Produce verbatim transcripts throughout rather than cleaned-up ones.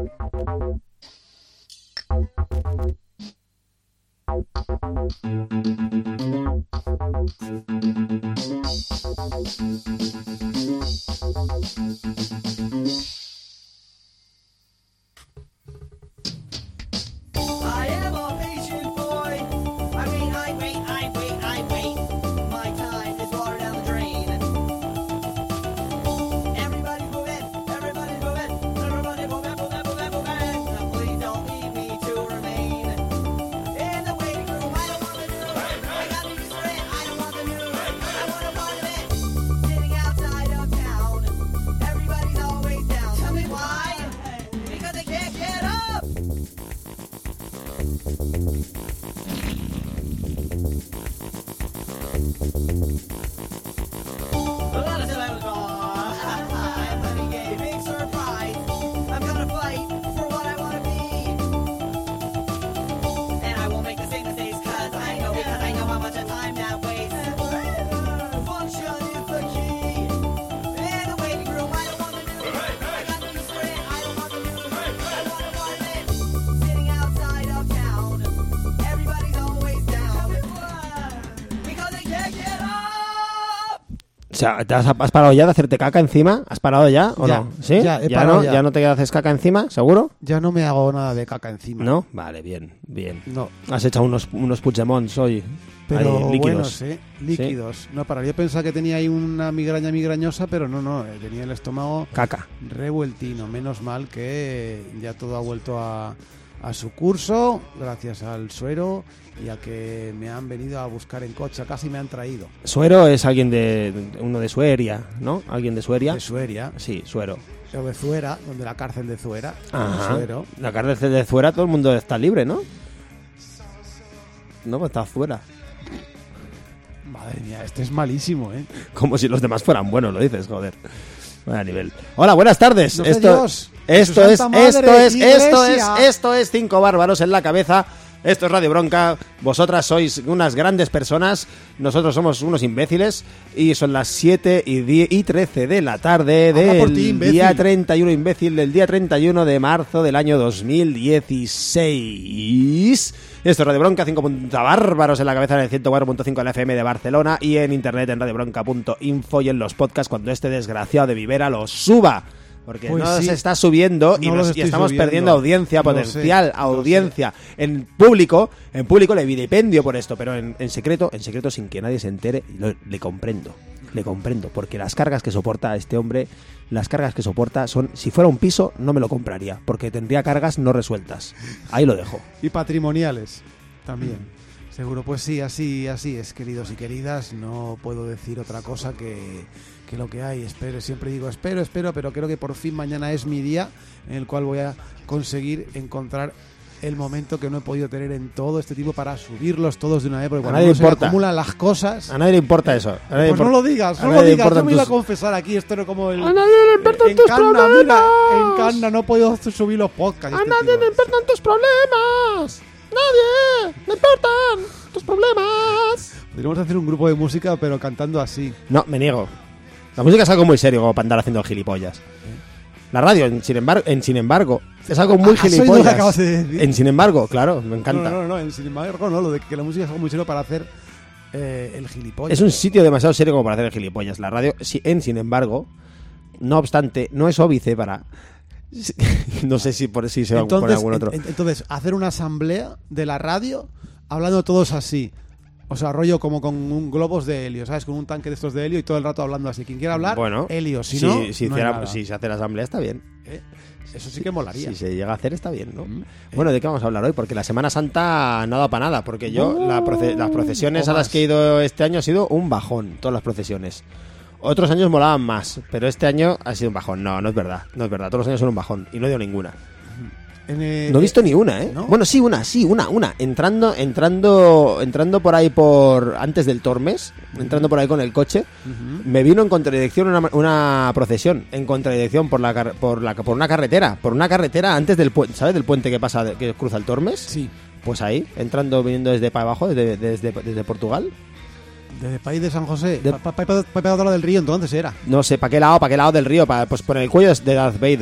O sea, ¿te has, has parado ya de hacerte caca encima? ¿Has parado ya o ya, no? ¿Sí? Ya, he ¿Ya, no, ya. ¿Ya no te haces caca encima? ¿Seguro? Ya no me hago nada de caca encima. ¿No? Vale, bien, bien. No. Has echado unos, unos Puigdemonts hoy. Pero ahí, líquidos. buenos, ¿eh? Líquidos. ¿Sí? No, para yo pensaba que tenía ahí una migraña migrañosa, pero no, no. Tenía el estómago... Caca. Revueltino. Menos mal que ya todo ha vuelto a, a su curso, gracias al suero y a que me han venido a buscar en coche. Casi me han traído. Suero es alguien de... uno de Sueria, ¿no? ¿Alguien de Sueria? De Sueria. Sí, Suero. O de Zuera, donde la cárcel de Zuera. Ajá. Suero. La cárcel de Zuera, todo el mundo está libre, ¿no? No, pues está fuera. Madre mía, este es malísimo, ¿eh? Como si los demás fueran buenos, lo dices, joder. Vaya nivel. Hola, buenas tardes. No esto, Dios, esto es, madre, esto es, iglesia. esto es, esto es Cinco Bárbaros en la Cabeza. Esto es Radio Bronca. Vosotras sois unas grandes personas. Nosotros somos unos imbéciles. Y son las siete y trece de la tarde del ti, día treinta y uno, imbécil, del día treinta y uno de marzo del año dos mil dieciséis. Esto es Radio Bronca, cinco Bárbaros en la Cabeza, en el ciento cuatro punto cinco de la F M de Barcelona y en internet en radiobronca punto info y en los podcasts cuando este desgraciado de Vivera los suba. Porque pues no sí. se está subiendo y, no nos, y estamos subiendo. perdiendo audiencia, Lo potencial sé, audiencia. En público, en público le vilipendio por esto, pero en, en secreto, en secreto sin que nadie se entere, lo, le comprendo. Le comprendo, porque las cargas que soporta este hombre, las cargas que soporta son, si fuera un piso, no me lo compraría, porque tendría cargas no resueltas. Ahí lo dejo. Y patrimoniales también. Mm. Seguro, pues sí, así, así es, queridos y queridas. No puedo decir otra cosa que, que lo que hay. Espero, siempre digo espero, espero, pero creo que por fin mañana es mi día en el cual voy a conseguir encontrar el momento que no he podido tener en todo este tiempo para subirlos todos de una vez, porque cuando no se acumulan las cosas... A nadie le importa eso. A nadie pues importa. no lo digas, no lo digas, yo me iba a confesar aquí, esto no como el... A nadie le importan en tus Canna, problemas. Mira, en Canna no he podido subir los podcasts. A este nadie tío. le importan tus problemas. Nadie le importan tus problemas. Podríamos hacer un grupo de música, pero cantando así. No, me niego. La música es algo muy serio como para andar haciendo gilipollas. La radio, en, sin embargo, en sin embargo, es algo muy ¿Has oído gilipollas. lo que acabas de decir? En sin embargo, claro, me encanta. No, no, no, en sin embargo, no, lo de que la música es algo muy serio para hacer eh, el gilipollas. Es un sitio demasiado serio como para hacer el gilipollas. La radio, si, en sin embargo, no obstante, no es óbice para... No sé si por si se va a poner algún otro. En, entonces, hacer una asamblea de la radio hablando todos así. O sea, rollo como con un globos de helio, ¿sabes? Con un tanque de estos de helio y todo el rato hablando así. Quien quiera hablar, bueno, helio. Si si, no, si, no hiciera, si se hace la asamblea está bien. ¿Eh? Eso sí que molaría. Si se llega a hacer está bien, ¿no? Mm. Bueno, ¿de qué vamos a hablar hoy? Porque la Semana Santa no ha dado para nada. Porque yo, Uh, la proce- las procesiones o a las más. que he ido este año ha sido un bajón. Todas las procesiones. Otros años molaban más, pero este año ha sido un bajón. No, no es verdad. No es verdad. Todos los años son un bajón. Y no he ido ninguna. En, eh, No he visto ni una, ¿eh? ¿no? Bueno, sí, una, sí, una, una. Entrando, entrando, entrando por ahí por... Antes del Tormes, entrando por ahí con el coche, uh-huh. me vino en contradirección una, una procesión. En contradirección por la, car- por la por una carretera. Por una carretera antes del puente, ¿sabes? Del puente que pasa, de- que cruza el Tormes. Sí. Pues ahí, entrando, viniendo desde para abajo, desde, desde, desde Portugal. Desde el país de San José. De- Para pa, pa, pa, pa, otro lado del río, entonces era. No sé, ¿para qué lado? ¿Para qué lado del río? Pa- pues por el cuello de Darth Vader.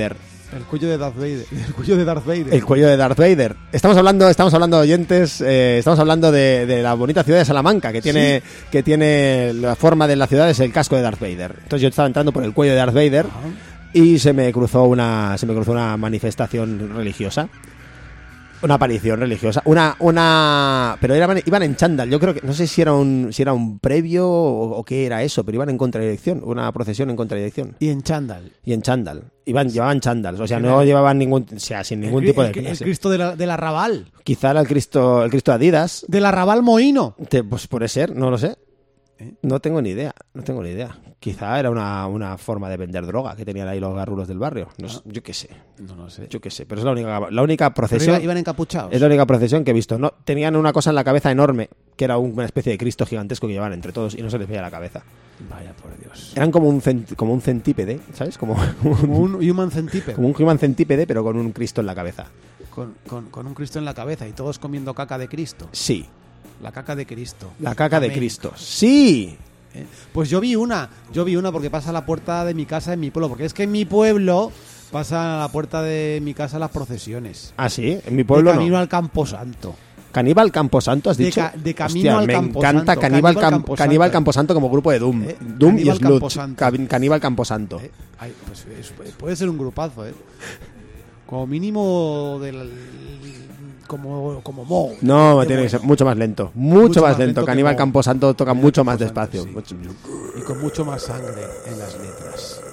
El cuello de Darth Vader. El cuello de Darth Vader. El cuello de Darth Vader. Estamos hablando, estamos hablando, oyentes, eh, estamos hablando de, de la bonita ciudad de Salamanca, que tiene, sí. que tiene la forma de la ciudad es el casco de Darth Vader. Entonces yo estaba entrando por el cuello de Darth Vader uh-huh. y se me cruzó una, se me cruzó una manifestación religiosa. Una aparición religiosa, una, una, pero eran, iban en chándal. Yo creo que no sé si era un, si era un previo o, o qué era eso, pero iban en contradirección, una procesión en contradirección. Y en chándal. Y en chándal, iban, llevaban chándals, o sea, no llevaban ningún, o sea, sin ningún el, tipo de el, clase. El Cristo de la, del Arrabal. Quizá era el Cristo, el Cristo Adidas. Del Arrabal Mohino. Te, pues puede ser, no lo sé. No tengo ni idea, no tengo ni idea. Quizá era una, una forma de vender droga que tenían ahí los garrulos del barrio. No, ah, yo qué sé. No lo sé. Yo qué sé, pero es la única, la única procesión. Iban, iban encapuchados. Es la única procesión que he visto. No, tenían una cosa en la cabeza enorme, que era una especie de Cristo gigantesco que llevaban entre todos y no se les veía la cabeza. Vaya por Dios. Eran como un, cent, como un centípede, ¿sabes? Como, como un human centípede. Como un human centípede, pero con un Cristo en la cabeza. Con, con, con un Cristo en la cabeza y todos comiendo caca de Cristo. Sí. La caca de Cristo. La caca Amén. de Cristo. Sí. ¿Eh? Pues yo vi una, yo vi una porque pasa a la puerta de mi casa en mi pueblo, porque es que en mi pueblo pasa a la puerta de mi casa las procesiones. Ah, sí, en mi pueblo de camino no. al Camposanto. Caníbal Camposanto, has dicho. De, ca de camino Hostia, al me Camposanto. encanta Caníbal, Cam Camposanto. Caníbal Camposanto como grupo de Doom. ¿Eh? Doom Caníbal y Sludge. Camposanto. Caníbal Camposanto. ¿Eh? Ay, pues es, puede ser un grupazo, ¿eh? Como mínimo del como como Mo. No, de tiene bueno. que ser mucho más lento. Mucho, mucho más, más lento. Caníbal Camposanto toca Caníbal mucho más despacio. Sí. Y con mucho más sangre en las letras.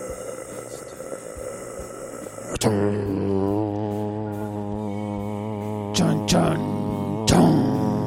Chan, chan, chan.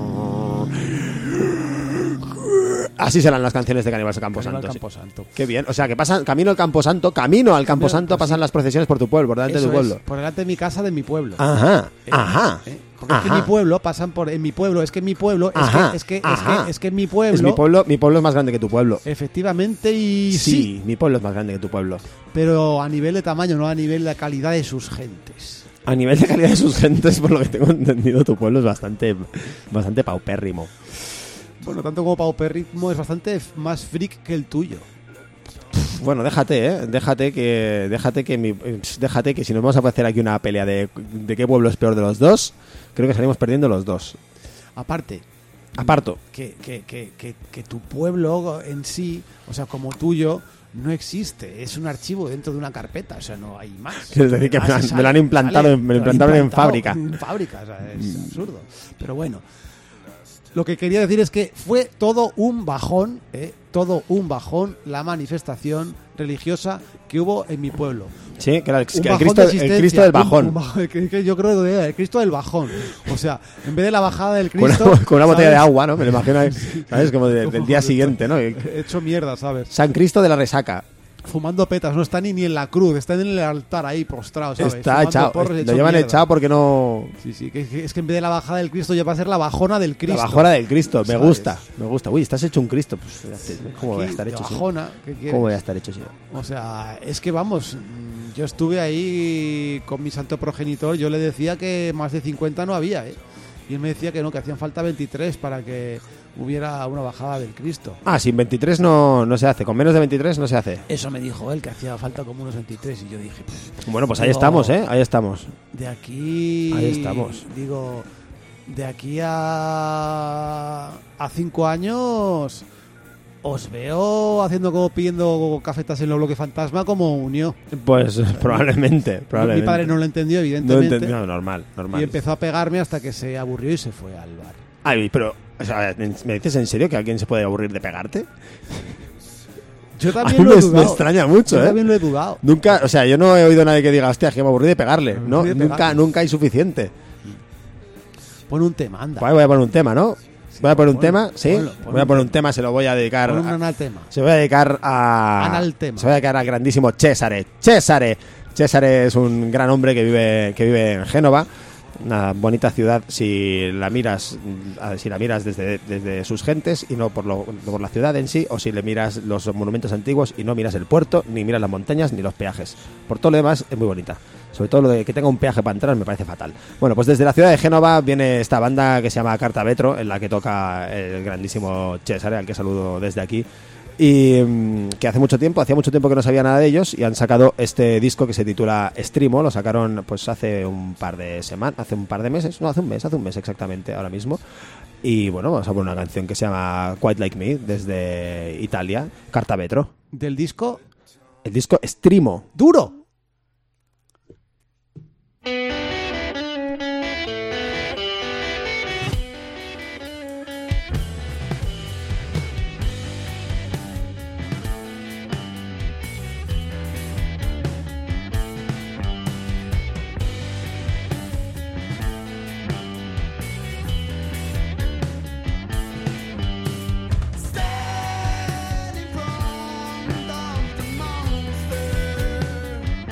Así serán las canciones de Caníbal Camposanto. Caníbal Camposanto. Sí. Qué bien. O sea, que pasan camino al Camposanto, camino al Camposanto pasan las procesiones por tu pueblo, por delante Eso de tu pueblo. Es, por delante de mi casa, de mi pueblo. Ajá. Eh, ajá. Eh, porque ajá. es que en mi pueblo pasan por en mi pueblo, es que en mi pueblo, es ajá, que es que, es ajá. que es que en mi pueblo. Es mi pueblo, mi pueblo es más grande que tu pueblo. Efectivamente y sí, sí, mi pueblo es más grande que tu pueblo. Pero a nivel de tamaño, no a nivel de calidad de sus gentes. A nivel de calidad de sus gentes, por lo que tengo entendido, tu pueblo es bastante bastante paupérrimo. Bueno, tanto como paupérrimo es bastante más freak que el tuyo. Bueno, déjate, ¿eh? Déjate que déjate que mi, déjate que si nos vamos a hacer aquí una pelea de, de qué pueblo es peor de los dos, creo que salimos perdiendo los dos. Aparte, aparto que, que, que, que, que tu pueblo en sí, o sea, como tuyo, no existe. Es un archivo dentro de una carpeta, o sea, no hay más. Es decir, que me, me lo han implantado, sale, me lo implantaron en fábrica. En fábrica, o sea, es absurdo. Pero bueno. Lo que quería decir es que fue todo un bajón, ¿eh? todo un bajón la manifestación religiosa que hubo en mi pueblo. Sí, que era el, que el, Cristo, el Cristo del bajón. Un, un bajón que, que yo creo que era el Cristo del bajón. O sea, en vez de la bajada del Cristo... Con una, con una botella ¿sabes? de agua, ¿no? Me lo imagino, ¿sabes? Como de, del día siguiente, ¿no? Hecho mierda, ¿sabes? San Cristo de la resaca. Fumando petas, no está ni, ni en la cruz, está en el altar ahí prostrado, ¿sabes? Está echado, lo llevan mierda. echado porque no... Sí, sí, que, que es que en vez de la bajada del Cristo ya va a ser la bajona del Cristo. La bajona del Cristo, me ¿sabes? gusta, me gusta. Uy, estás hecho un Cristo, pues ¿cómo voy a estar hecho? Bajona, ¿sí? ¿Cómo voy a estar hecho? Sí? O sea, es que vamos, yo estuve ahí con mi santo progenitor, yo le decía que más de cincuenta no había, ¿eh? Y él me decía que no, que hacían falta veintitrés para que hubiera una bajada del Cristo. Ah, sin veintitrés no, no se hace, con menos de veintitrés no se hace. Eso me dijo él, que hacía falta como unos veintitrés, y yo dije... Pues, bueno, pues ahí digo, estamos, ¿eh? Ahí estamos. De aquí... Ahí estamos. Digo, de aquí a... a cinco años... Os veo haciendo como pidiendo cafetas en los bloques fantasma como unió. Pues probablemente, probablemente. Mi padre no lo entendió, evidentemente. No entendió, no, normal, normal. Y empezó a pegarme hasta que se aburrió y se fue al bar. Ay, pero, o sea, ¿me dices en serio que alguien se puede aburrir de pegarte? Yo también lo he me, dudado. Me extraña mucho, yo ¿eh? también lo he dudado. Nunca, o sea, yo no he oído a nadie que diga, hostia, que me aburrí de pegarle. No, de nunca, pegarle. nunca hay suficiente. Pon un tema, anda. Vale, voy a poner un tema, ¿no? Sí, voy a poner un ponlo, tema, ¿sí? ponlo, ponlo voy a poner un tema, se lo voy a dedicar. Pon un a, anal tema. Se voy a dedicar a. Anal tema. Se voy a dedicar al grandísimo Cesare. Cesare. Cesare es un gran hombre que vive, que vive en Génova. Una bonita ciudad si la miras si la miras desde, desde sus gentes y no por, lo, por la ciudad en sí, o si le miras los monumentos antiguos y no miras el puerto, ni miras las montañas, ni los peajes. Por todo lo demás es muy bonita. Sobre todo lo de que tenga un peaje para entrar me parece fatal. Bueno, pues desde la ciudad de Génova viene esta banda que se llama Carta Vetro, en la que toca el grandísimo Cesare, al que saludo desde aquí. y mm, que hace mucho tiempo, hacía mucho tiempo que no sabía nada de ellos y han sacado este disco que se titula Extremo. Lo sacaron pues hace un par de semanas, hace un par de meses, no, hace un mes, hace un mes exactamente ahora mismo. Y bueno, vamos a poner una canción que se llama Quite Like Me desde Italia, Carta Vetro. Del disco El disco Extremo. Duro. Standing from the monster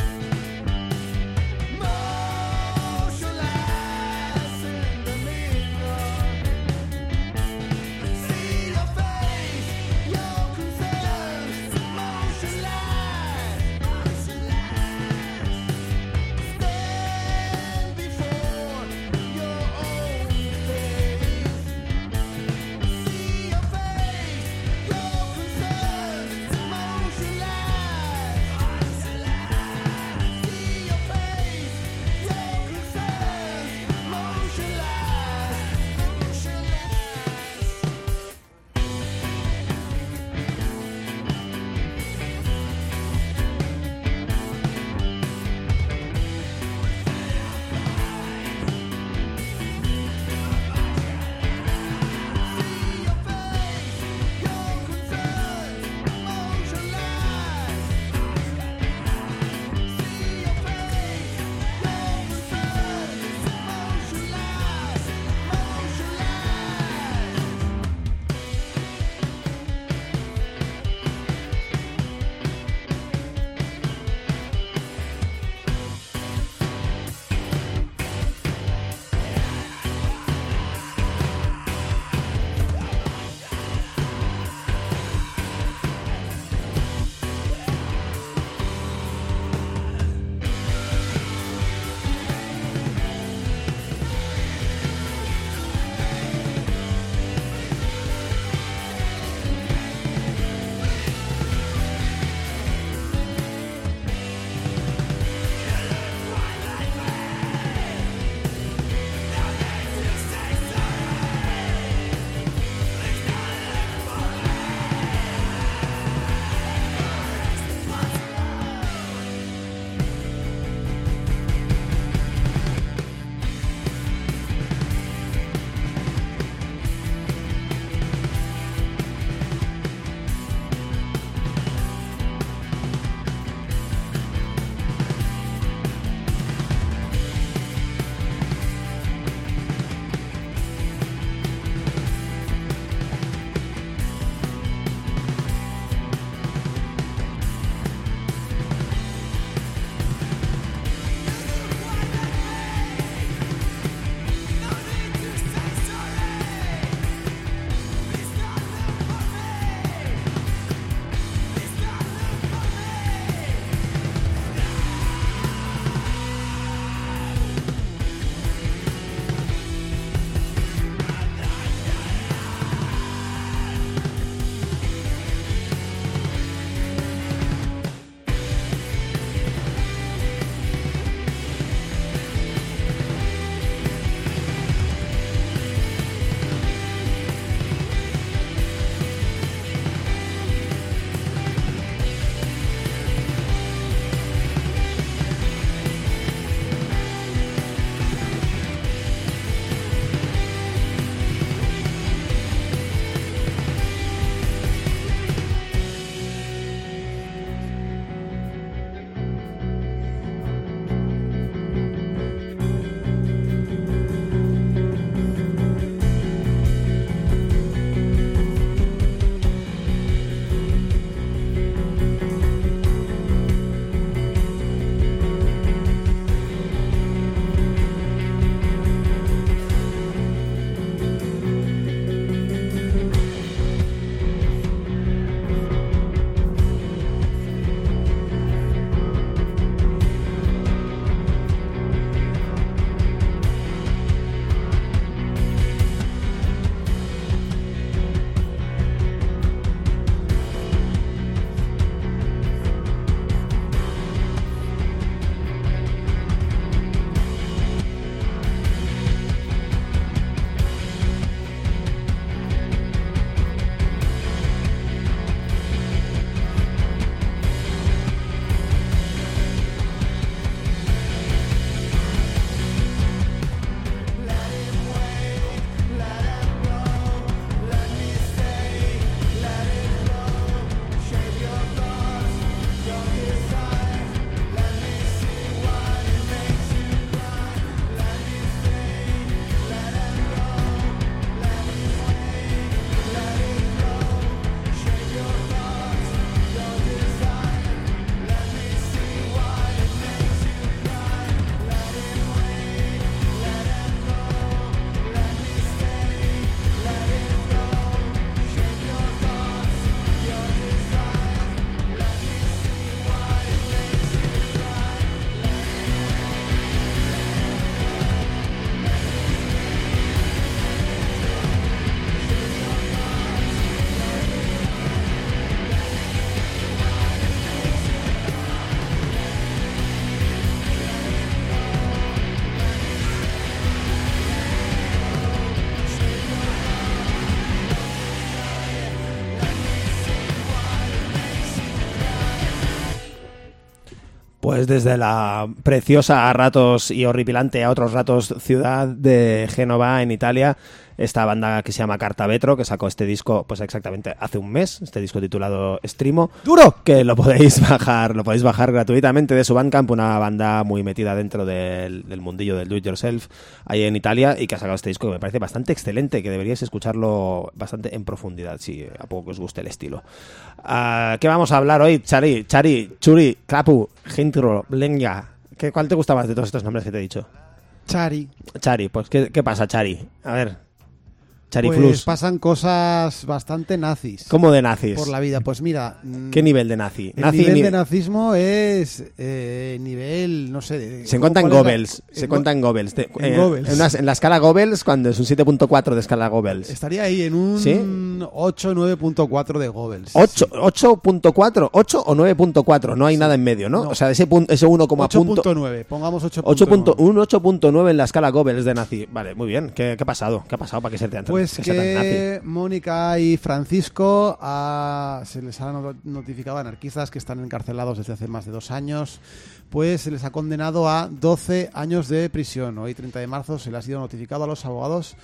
Pues desde la preciosa a ratos y horripilante a otros ratos ciudad de Génova, en Italia, esta banda que se llama Carta Vetro, que sacó este disco pues exactamente hace un mes, este disco titulado Strimo, ¡duro! Que lo podéis bajar, lo podéis bajar gratuitamente de su Bandcamp, una banda muy metida dentro del, del mundillo del do it yourself ahí en Italia, y que ha sacado este disco que me parece bastante excelente, que deberíais escucharlo bastante en profundidad, si a poco que os guste el estilo. Uh, ¿Qué vamos a hablar hoy? Chari, Chari, Churi, Klapu, Gintro, Blenga. ¿Qué, ¿Cuál te gusta más de todos estos nombres que te he dicho? Chari. Chari, pues ¿qué, qué pasa, Chari? A ver... Chari Pues Flus. pasan cosas bastante nazis. ¿Cómo de nazis? Por la vida. Pues mira... ¿Qué nivel de nazi? El nazi nivel ni... de nazismo es eh, nivel, no sé... De, se cuenta en Goebbels. La... Se en cuenta en Goebbels. De, en, eh, Goebbels. En, una, en la escala Goebbels, cuando es un siete punto cuatro de escala Goebbels. Estaría ahí en un ¿sí? ocho nueve punto cuatro de Goebbels. ocho punto cuatro, ocho o nueve punto cuatro, no hay sí. nada en medio, ¿no? no. O sea, ese, punto, ese uno, ocho punto nueve, pongamos ocho punto nueve. Un ocho punto nueve en la escala Goebbels de nazi. Vale, muy bien. ¿Qué, qué ha pasado? ¿Qué ha pasado para que sea tan, pues que que... sea tan nazi? Mónica y Francisco a, se les ha notificado a anarquistas que están encarcelados desde hace más de dos años, pues se les ha condenado a doce años de prisión. Hoy, treinta de marzo, se les ha sido notificado a los abogados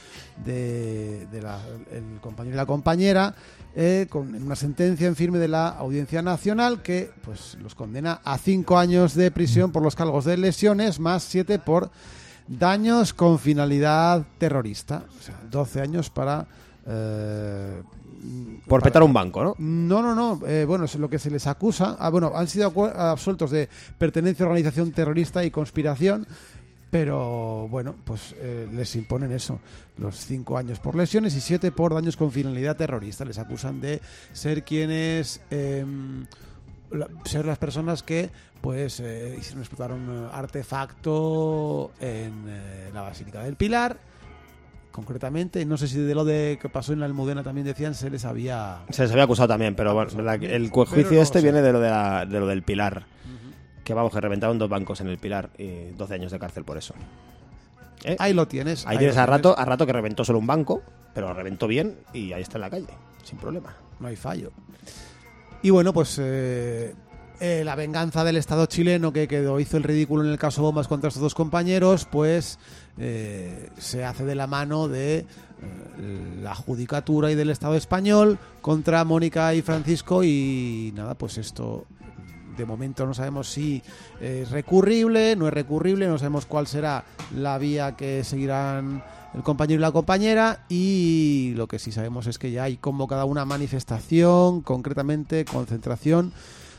de, de la, el compañero y la compañera eh, con una sentencia en firme de la Audiencia Nacional que pues los condena a cinco años de prisión por los cargos de lesiones más siete por daños con finalidad terrorista. O sea, doce años para... Eh, por petar un banco, ¿no? No, no, no. Eh, bueno, es lo que se les acusa. Ah, bueno, han sido absueltos de pertenencia a organización terrorista y conspiración, pero bueno, pues eh, les imponen eso, los cinco años por lesiones y siete por daños con finalidad terrorista. Les acusan de ser quienes, eh, la, ser las personas que pues eh, hicieron explotar un artefacto en eh, la Basílica del Pilar. Concretamente, no sé si de lo de que pasó en la Almudena también decían, se les había... Se les había acusado también, pero bueno, la, el juicio no, este viene de lo, de, la, de lo del Pilar. Uh-huh. Que vamos, que reventaron dos bancos en el Pilar y doce años de cárcel por eso. ¿Eh? Ahí lo tienes. Ahí, ahí tienes a rato, a rato que reventó solo un banco, pero lo reventó bien y ahí está en la calle, sin problema. No hay fallo. Y bueno, pues... Eh... Eh, la venganza del Estado chileno que quedó, hizo el ridículo en el caso Bombas contra estos dos compañeros, pues eh, se hace de la mano de eh, la judicatura y del Estado español contra Mónica y Francisco y nada, pues esto de momento no sabemos si es recurrible, no es recurrible, no sabemos cuál será la vía que seguirán el compañero y la compañera, y lo que sí sabemos es que ya hay convocada una manifestación, concretamente concentración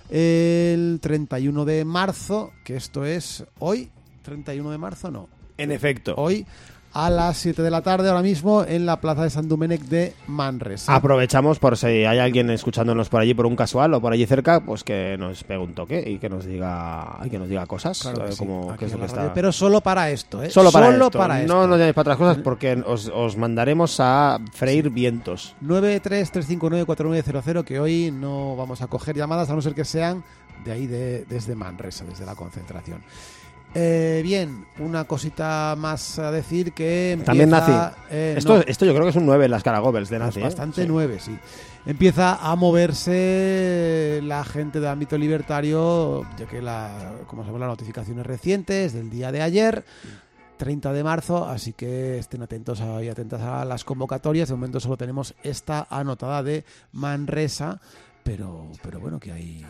el treinta y uno de marzo, que esto es hoy, treinta y uno de marzo, no. En efecto. Hoy a las siete de la tarde, ahora mismo, en la plaza de Sant Domènec de Manresa. Aprovechamos por si hay alguien escuchándonos por allí por un casual o por allí cerca, pues que nos pegue un toque y que nos diga, y que nos diga cosas. Claro que sí, como, que es lo que está... Pero solo para esto, ¿eh? Solo para solo esto. Para esto. No nos llaméis para otras cosas porque os, os mandaremos a freír sí. vientos. nueve tres tres cinco nueve cuatro nueve cero cero, que hoy no vamos a coger llamadas a no ser que sean de ahí, de, desde Manresa, desde la concentración. Eh, bien, una cosita más a decir que empieza... También nazi. Eh, esto, no, esto yo creo que es un nueve en la escala Goebbels de nazi. Es bastante ¿eh? nueve, sí. Empieza a moverse la gente del ámbito libertario, ya que, la, como sabemos, las notificaciones recientes del día de ayer, treinta de marzo, así que estén atentos a, y atentas a las convocatorias. De momento solo tenemos esta anotada de Manresa, pero, pero bueno, que hay...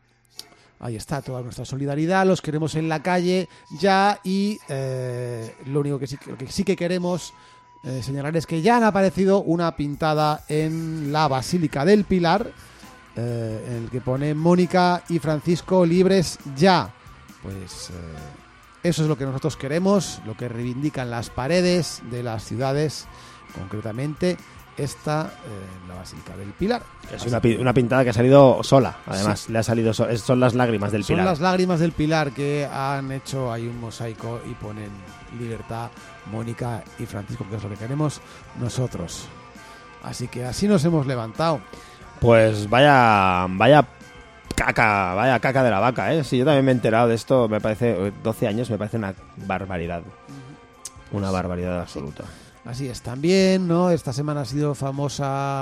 Ahí está toda nuestra solidaridad, los queremos en la calle ya, y eh, lo único que sí, que sí que queremos eh, señalar es que ya han aparecido una pintada en la Basílica del Pilar eh, en el que pone Mónica y Francisco libres ya. Pues eh, eso es lo que nosotros queremos, lo que reivindican las paredes de las ciudades, concretamente esta, eh, la Basílica del Pilar. Es una, una pintada que ha salido sola, además, sí. le ha salido so- son las lágrimas del Son Pilar. Son las lágrimas del Pilar que han hecho ahí un mosaico y ponen libertad, Mónica y Francisco, que es lo que queremos nosotros. Así que así nos hemos levantado. Pues vaya, vaya caca, vaya caca de la vaca, ¿eh? Sí, yo también me he enterado de esto, me parece, doce años me parece una barbaridad. Una barbaridad absoluta. Así es, también, ¿no? Esta semana ha sido famosa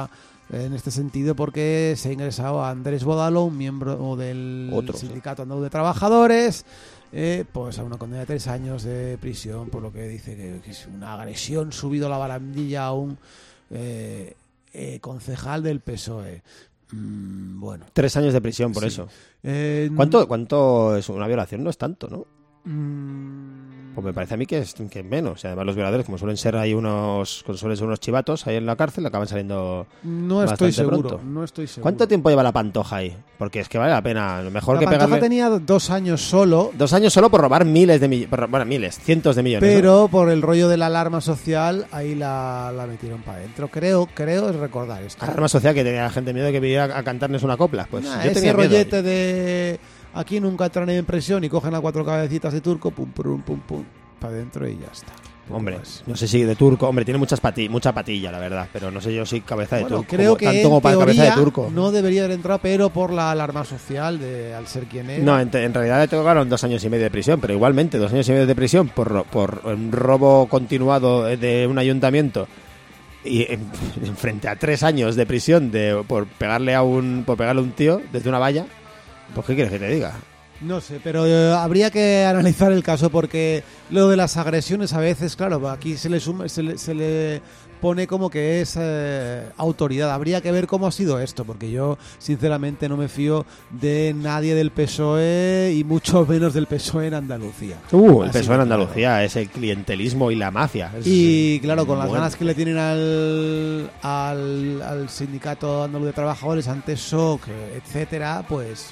en este sentido porque se ha ingresado a Andrés Bodalo, un miembro del Otro, Sindicato Andaluz de Trabajadores, eh, pues a una condena de tres años de prisión por lo que dice que, que es una agresión subido a la barandilla a un eh, eh, concejal del P S O E. Mm, bueno. Tres años de prisión por Sí. eso. Eh, ¿Cuánto, ¿Cuánto es una violación? No es tanto, ¿no? mm, Pues me parece a mí que es que menos. Y además los violadores, como suelen ser ahí unos, como suelen ser unos chivatos ahí en la cárcel, acaban saliendo. No estoy bastante seguro, pronto. no estoy seguro. ¿Cuánto tiempo lleva la Pantoja ahí? Porque es que vale la pena. Mejor La que Pantoja pegarle tenía dos años solo, dos años solo por robar miles de millones, bueno, miles, cientos de millones. ¿no? pero por el rollo de la alarma social ahí la, la metieron para adentro. Creo, creo es recordar esto. Alarma social que tenía la gente miedo de que viniera a cantarnos una copla. Pues Nah, yo ese tenía miedo. rollete de aquí nunca entran en presión y cogen a cuatro cabecitas de turco, pum, pum, pum, pum, para adentro y ya está. Poco Hombre, más. no sé si de turco. Hombre, tiene muchas pati mucha patilla, la verdad. Pero no sé yo si cabeza de Bueno, turco. creo como- que tanto en como para cabeza de teoría turco. no debería haber entrado, pero por la alarma social de al ser quien era. No, en, en realidad le tocaron dos años y medio de prisión, pero igualmente dos años y medio de prisión por, ro- por un robo continuado de un ayuntamiento y en, en frente a tres años de prisión de por pegarle a un por pegarle a un tío desde una valla. Pues qué quieres que te diga. No sé, pero eh, habría que analizar el caso porque lo de las agresiones a veces, claro, aquí se le, suma- se le, se le pone como que es eh, autoridad. Habría que ver cómo ha sido esto, porque yo sinceramente no me fío de nadie del P S O E y mucho menos del P S O E en Andalucía. Uh, el Así P S O E en que, Andalucía es el clientelismo y la mafia. Es Y claro, con las bueno. ganas que le tienen al, al, al Sindicato Andaluz de Trabajadores, ante S O C, etcétera, pues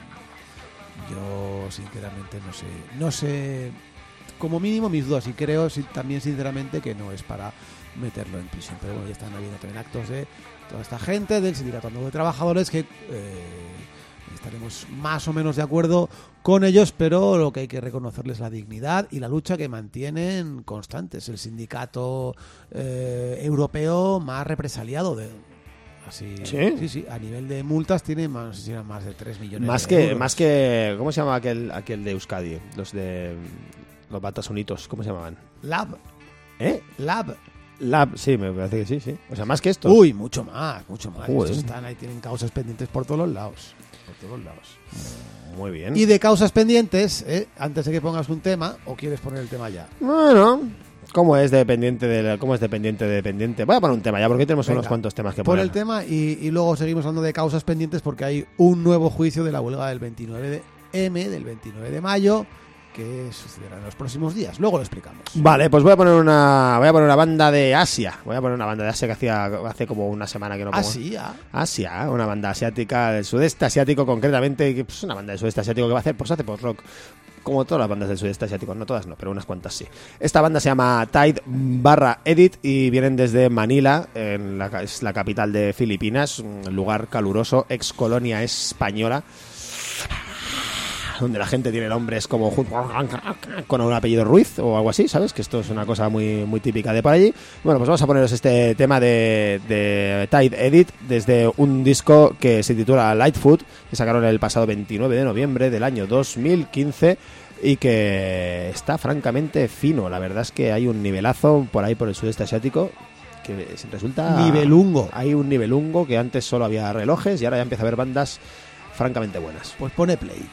mm, yo sinceramente no sé, no sé, como mínimo mis dudas y creo si- también sinceramente que no es para meterlo en prisión. Pero bueno, ya están habiendo también actos de toda esta gente del Sindicato Andaluz de Trabajadores que eh, estaremos más o menos de acuerdo con ellos, pero lo que hay que reconocerles es la dignidad y la lucha que mantienen constantes. El sindicato eh, europeo más represaliado de así ¿Sí? sí, sí, a nivel de multas tiene más, no sé si eran más de tres millones Más de que, euros. más que. ¿Cómo se llama aquel, aquel de Euskadi? Los de. Los Batas Unitos, ¿cómo se llamaban? Lab, ¿Eh? Lab. Lab, sí, me parece que sí, sí. O sea, más que esto. Uy, mucho más, mucho más. Joder. Estos están ahí, tienen causas pendientes por todos los lados. Por todos lados. Muy bien. Y de causas pendientes, ¿eh? Antes de que pongas un tema, ¿o quieres poner el tema ya? Bueno, ¿cómo es dependiente de cómo es dependiente de dependiente? Voy a poner un tema ya porque tenemos Venga, unos cuantos temas que Pon poner. el tema y, y luego seguimos hablando de causas pendientes porque hay un nuevo juicio de la huelga del veintinueve de M, del veintinueve de mayo, que sucederá en los próximos días. Luego lo explicamos. Vale, pues voy a poner una voy a poner una banda de Asia. Voy a poner una banda de Asia que hacía hace como una semana que no Ah, pongo. sí, ah. Asia, una banda asiática del sudeste asiático concretamente, que pues una banda del sudeste asiático que va a hacer, pues hace post-rock, como todas las bandas del sudeste asiático, no todas no, pero unas cuantas sí. Esta banda se llama Tide barra Edit y vienen desde Manila, en la, es la capital de Filipinas, un lugar caluroso, ex colonia española, donde la gente tiene nombres como con un apellido Ruiz o algo así, ¿sabes? Que esto es una cosa muy, muy típica de por allí. Bueno, pues vamos a poneros este tema de, de Tide Edit desde un disco que se titula Lightfoot, que sacaron el pasado veintinueve de noviembre del año dos mil quince y que está francamente fino. La verdad es que hay un nivelazo por ahí por el sudeste asiático que resulta... Nivelungo. Hay un nivelungo que antes solo había relojes y ahora ya empieza a haber bandas francamente buenas. Pues pone play.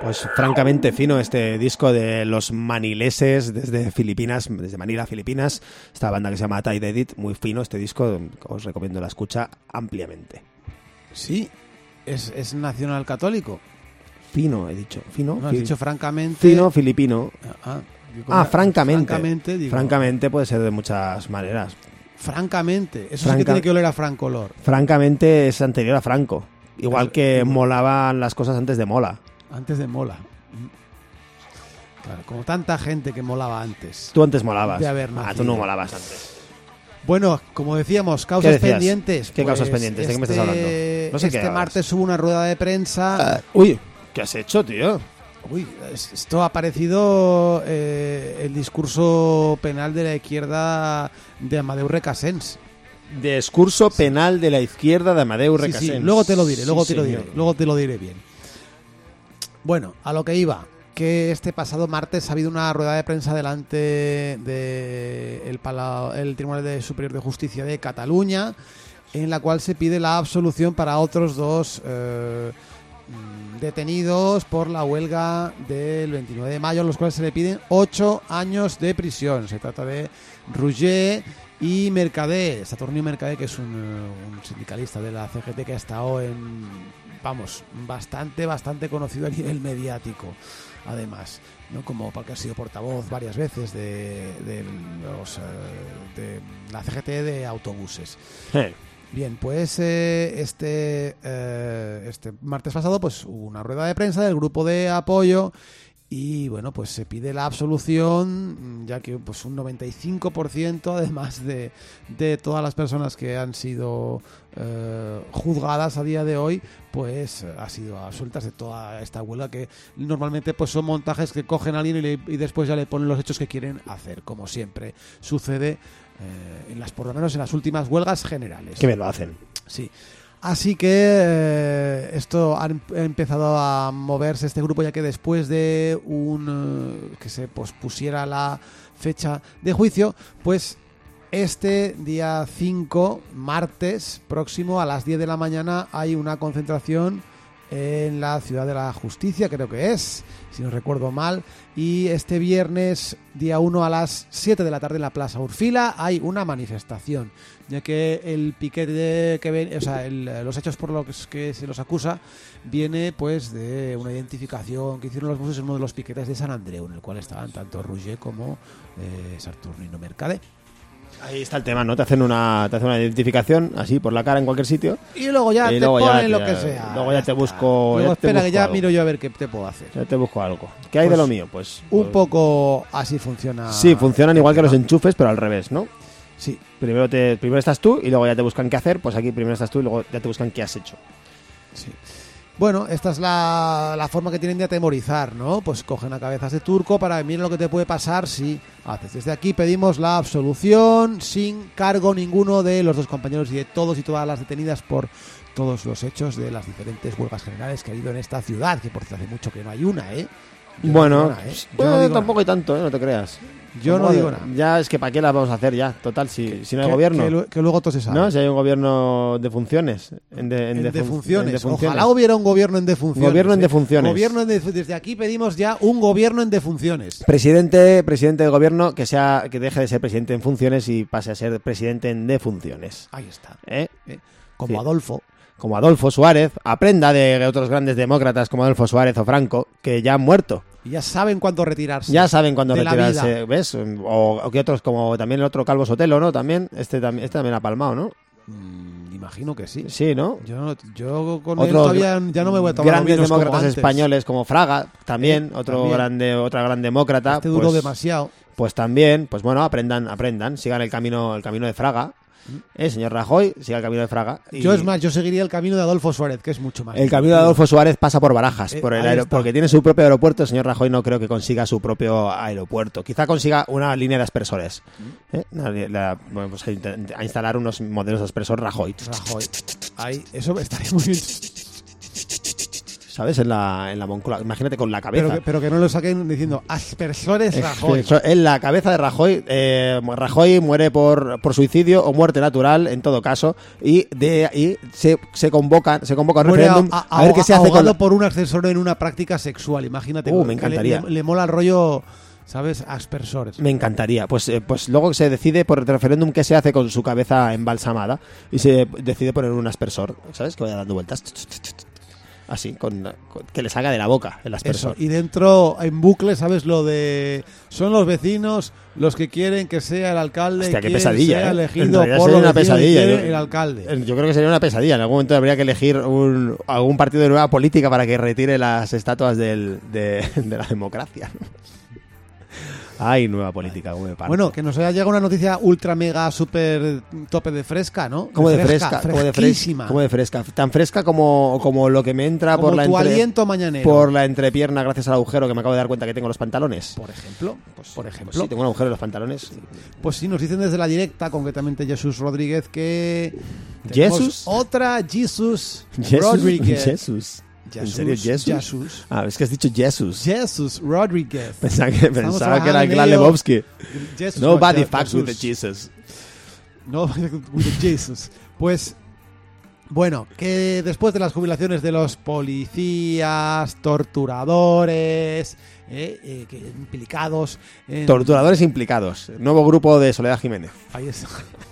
Pues francamente fino este disco de los manileses desde Filipinas, desde Manila, Filipinas. Esta banda que se llama Tide Edit, muy fino este disco, os recomiendo la escucha ampliamente. Sí, es, es nacional católico. Fino, he dicho. Fino. No, has dicho francamente. Fino, filipino. Ah, ah francamente. Francamente, digo, francamente puede ser de muchas maneras. Francamente. Eso Franca... sí que tiene que oler a francolor. Francamente es anterior a Franco. Igual Eso, que igual. molaban las cosas antes de mola. Antes de mola. Claro, como tanta gente que molaba antes. Tú antes molabas. De haber ah, nacido. tú no molabas antes. Bueno, como decíamos, causas ¿Qué pendientes. ¿Qué pues causas pendientes? ¿De qué me estás hablando? No sé este qué martes hubo una rueda de prensa. Uh, uy, ¿qué has hecho, tío? Uy, esto ha aparecido eh, el discurso penal de la izquierda de Amadeu Recasens. Discurso penal de la izquierda de Amadeu Recasens. Sí, sí, luego te lo diré, luego sí, te lo señor. diré, luego te lo diré bien. Bueno, a lo que iba, que este pasado martes ha habido una rueda de prensa delante de el, Palau, el Tribunal de Superior de Justicia de Cataluña, en la cual se pide la absolución para otros dos eh, detenidos por la huelga del veintinueve de mayo, a los cuales se le piden ocho años de prisión. Se trata de Roger y Mercadé, Saturnino Mercadé, que es un, un sindicalista de la C G T que ha estado en, vamos, bastante, bastante conocido a nivel mediático, además, ¿no? Como porque ha sido portavoz varias veces de, de, los, de la C G T de autobuses. Hey. Bien, pues eh, este, eh, este martes pasado pues hubo una rueda de prensa del grupo de apoyo y bueno, pues se pide la absolución, ya que pues un noventa y cinco por ciento además de, de todas las personas que han sido eh, juzgadas a día de hoy, pues ha sido absueltas de toda esta huelga, que normalmente pues son montajes que cogen a alguien y, le, y después ya le ponen los hechos que quieren hacer, como siempre sucede eh, en las, por lo menos en las últimas huelgas generales. Que me lo hacen. Sí. Así que eh, esto ha empezado a moverse este grupo, ya que después de un uh, que se pospusiera la fecha de juicio, pues este día cinco, martes próximo a las diez de la mañana, hay una concentración en la Ciudad de la Justicia, creo que es, si no recuerdo mal, y este viernes día uno a las siete de la tarde en la Plaza Urfila hay una manifestación, ya que el piquete que ven, o sea, el, los hechos por los que se los acusa viene pues de una identificación que hicieron los buses en uno de los piquetes de San Andreu, en el cual estaban tanto Roger como eh, Saturnino Mercadé. Ahí está el tema, ¿no? Te hacen una te hacen una identificación así por la cara en cualquier sitio. Y luego ya y te luego ponen ya, lo ya, que sea. Luego ya, ya te busco. Luego ya te espera busco que ya algo. miro yo a ver qué te puedo hacer. Ya te busco algo. ¿Qué hay Pues, de lo mío? Pues un pues, poco así funciona. Sí, funcionan igual que los enchufes, pero al revés, ¿no? Sí. Primero te primero estás tú y luego ya te buscan qué hacer. Pues aquí primero estás tú y luego ya te buscan qué has hecho. Sí. Bueno, esta es la, la forma que tienen de atemorizar, ¿no? Pues cogen a cabezas de turco para mirar lo que te puede pasar si haces. Desde aquí pedimos la absolución sin cargo ninguno de los dos compañeros y de todos y todas las detenidas por todos los hechos de las diferentes huelgas generales que ha habido en esta ciudad, que por cierto hace mucho que no hay una, ¿eh? Yo bueno, no digo nada, ¿eh? Yo bueno, no digo tampoco nada. hay tanto, ¿eh? No te creas. Yo Tampoco no digo hay- nada. Ya es que para qué las vamos a hacer ya, total, si, si no hay Que- gobierno. Que, lu- que luego todo se sabe. ¿No? Si hay un gobierno de funciones. En, de, en En defun- defunciones. en defunciones. Ojalá hubiera un gobierno en defunciones. Gobierno en ¿eh? defunciones. Gobierno en defu- Desde aquí pedimos ya un gobierno en defunciones. Presidente, presidente del gobierno que sea que deje de ser presidente en funciones y pase a ser presidente en defunciones. Ahí está. ¿Eh? ¿eh? Como Sí. Adolfo. Como Adolfo Suárez, aprenda de otros grandes demócratas como Adolfo Suárez o Franco, que ya han muerto. Y ya saben cuándo retirarse. Ya saben cuándo de la retirarse, vida. ¿ves? O, o que otros, como también el otro Calvo Sotelo, ¿no? También, este, también- este también ha palmado, ¿no? Mm, imagino que sí. Sí, ¿no? Yo, no- yo con él Otros todavía ya no me voy a tomar grandes vinos como demócratas antes. españoles como Fraga, también, Eh, otro también. grande, otra gran demócrata. Este duró pues, demasiado. Pues también, pues bueno, aprendan, aprendan, sigan el camino, el camino de Fraga. Eh, señor Rajoy, siga el camino de Fraga. Y Yo es más, yo seguiría el camino de Adolfo Suárez, que es mucho más. el camino de Adolfo Suárez pasa por Barajas, Eh, por el ahí aero- está. porque tiene su propio aeropuerto. El señor Rajoy no creo que consiga su propio aeropuerto. Quizá consiga una línea de aspersores. ¿Eh? Una li- la- bueno, pues a, int- a instalar unos modelos de aspersor Rajoy. Rajoy. Ahí, eso estaría muy bien. ¿sabes? En la, en la Moncloa. Imagínate con la cabeza. Pero que, pero que no lo saquen diciendo aspersores Rajoy. En la cabeza de Rajoy. Eh, Rajoy muere por, por suicidio o muerte natural, en todo caso. Y de ahí se, se convoca se convoca un referéndum a, a, a ver qué se hace con la... por un ascensor en una práctica sexual. Imagínate. Uh, me encantaría. Le, le, le mola el rollo... ¿Sabes? Aspersores. Me encantaría. Pues, eh, pues luego se decide por el referéndum qué se hace con su cabeza embalsamada y se decide poner un aspersor, ¿sabes? Que vaya dando vueltas. Así, con, con que le salga de la boca el aspersor. Eso. Y dentro, en bucle, ¿sabes? Lo de... Son los vecinos los que quieren que sea el alcalde. Hostia, qué pesadilla, sea ¿eh? elegido por una pesadilla, ¿no? yo, el alcalde. Yo creo que sería una pesadilla. En algún momento habría que elegir un, algún partido de nueva política para que retire las estatuas del, de, de la democracia. Ay, nueva política, como me parece. Bueno, que nos haya llegado una noticia ultra mega super tope de fresca, ¿no? Como de fresca, como de fresca, como de fresca, tan fresca como, como lo que me entra como por la tu entre, aliento mañanero. Por la entrepierna gracias al agujero que me acabo de dar cuenta que tengo en los pantalones. Por ejemplo, pues, por ejemplo, pues sí, tengo un agujero en los pantalones. Pues sí, nos dicen desde la directa, concretamente Jesús Rodríguez, que ¿Jesús? Otra Jesús Jesús Rodríguez. Jesús. ¿En serio Jesús? Jesús. Ah, es que has dicho Jesús. Jesús Rodríguez. Pensaba que, pensaba que era el Gran Lebowski. Nobody fucks with the Jesus. Nobody with the Jesus. Pues, bueno, que después de las jubilaciones de los policías, torturadores, eh, eh, que implicados... En... Torturadores implicados. Nuevo grupo de Soledad Jiménez. Ahí está.